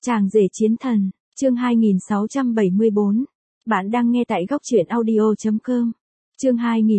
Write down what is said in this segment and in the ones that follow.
Chàng rể chiến thần, chương 2674. Bạn đang nghe tại góc truyện audio.com. Chương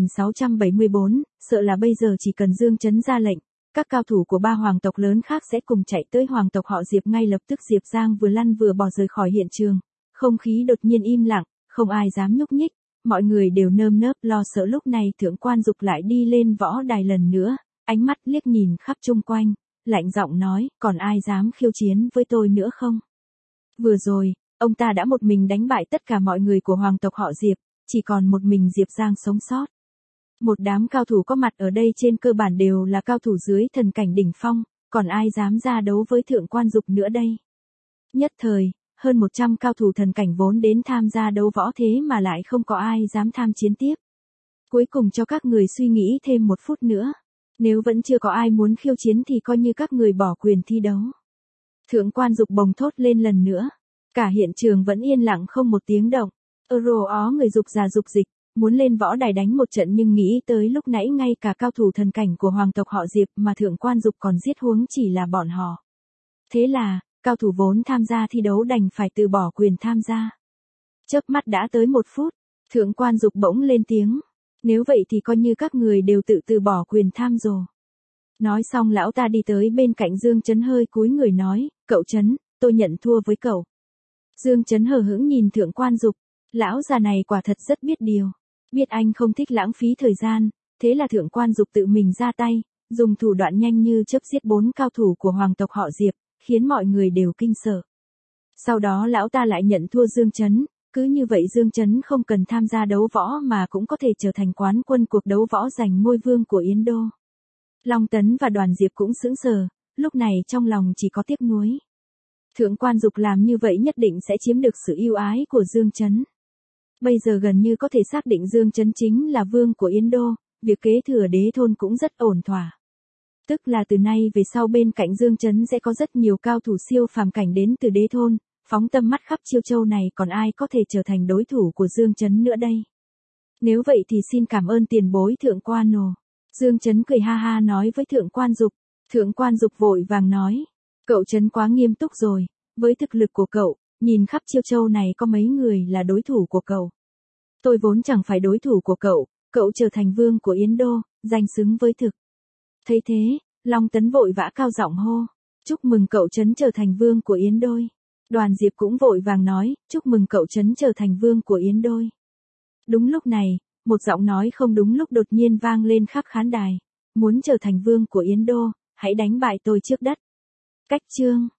2674, sợ là bây giờ chỉ cần Dương Chấn ra lệnh, các cao thủ của ba hoàng tộc lớn khác sẽ cùng chạy tới hoàng tộc họ Diệp ngay lập tức. Diệp Giang vừa lăn vừa bò rời khỏi hiện trường, không khí đột nhiên im lặng, không ai dám nhúc nhích, mọi người đều nơm nớp lo sợ. Lúc này Thượng Quan Dục lại đi lên võ đài lần nữa, ánh mắt liếc nhìn khắp chung quanh, lạnh giọng nói, còn ai dám khiêu chiến với tôi nữa không? Vừa rồi, ông ta đã một mình đánh bại tất cả mọi người của hoàng tộc họ Diệp, chỉ còn một mình Diệp Giang sống sót. Một đám cao thủ có mặt ở đây trên cơ bản đều là cao thủ dưới thần cảnh đỉnh phong, còn ai dám ra đấu với Thượng Quan Dục nữa đây? Nhất thời, hơn 100 cao thủ thần cảnh vốn đến tham gia đấu võ thế mà lại không có ai dám tham chiến tiếp. Cuối cùng cho các người suy nghĩ thêm 1 phút nữa. Nếu vẫn chưa có ai muốn khiêu chiến thì coi như các người bỏ quyền thi đấu. Thượng Quan Dục bồng thốt lên lần nữa. Cả hiện trường vẫn yên lặng không một tiếng động. Người dục già dục dịch, muốn lên võ đài đánh một trận nhưng nghĩ tới lúc nãy ngay cả cao thủ thần cảnh của hoàng tộc họ Diệp mà Thượng Quan Dục còn giết huống chỉ là bọn họ. Thế là, cao thủ vốn tham gia thi đấu đành phải từ bỏ quyền tham gia. Chớp mắt đã tới 1 phút, Thượng Quan Dục bỗng lên tiếng. Nếu vậy thì coi như các người đều từ bỏ quyền tham rồi. Nói xong lão ta đi tới bên cạnh Dương Chấn hơi cúi người nói, cậu Chấn, tôi nhận thua với cậu. Dương Chấn hờ hững nhìn Thượng Quan Dục, lão già này quả thật rất biết điều, biết anh không thích lãng phí thời gian, thế là Thượng Quan Dục tự mình ra tay, dùng thủ đoạn nhanh như chớp giết 4 cao thủ của hoàng tộc họ Diệp, khiến mọi người đều kinh sợ. Sau đó lão ta lại nhận thua Dương Chấn. Cứ như vậy Dương Chấn không cần tham gia đấu võ mà cũng có thể trở thành quán quân cuộc đấu võ giành ngôi vương của Yến Đô. Long Tấn và Đoàn Diệp cũng sững sờ, lúc này trong lòng chỉ có tiếc nuối. Thượng Quan Dục làm như vậy nhất định sẽ chiếm được sự yêu ái của Dương Chấn. Bây giờ gần như có thể xác định Dương Chấn chính là vương của Yến Đô, việc kế thừa đế thôn cũng rất ổn thỏa. Tức là từ nay về sau bên cạnh Dương Chấn sẽ có rất nhiều cao thủ siêu phàm cảnh đến từ đế thôn. Phóng tâm mắt khắp Chiêu Châu này còn ai có thể trở thành đối thủ của Dương Chấn nữa đây? Nếu vậy thì xin cảm ơn tiền bối Thượng Quan Nồ. Dương Chấn cười ha ha nói với Thượng Quan Dục. Thượng Quan Dục vội vàng nói. Cậu Chấn quá nghiêm túc rồi, với thực lực của cậu, nhìn khắp Chiêu Châu này có mấy người là đối thủ của cậu. Tôi vốn chẳng phải đối thủ của cậu, cậu trở thành vương của Yến Đô, danh xứng với thực. Thấy thế, Long Tấn vội vã cao giọng hô. Chúc mừng cậu Chấn trở thành vương của Yến Đô. Đoàn Diệp cũng vội vàng nói, chúc mừng cậu Chấn trở thành vương của Yến Đô. Đúng lúc này, một giọng nói không đúng lúc đột nhiên vang lên khắp khán đài. Muốn trở thành vương của Yến Đô, hãy đánh bại tôi trước đất. Cách chương.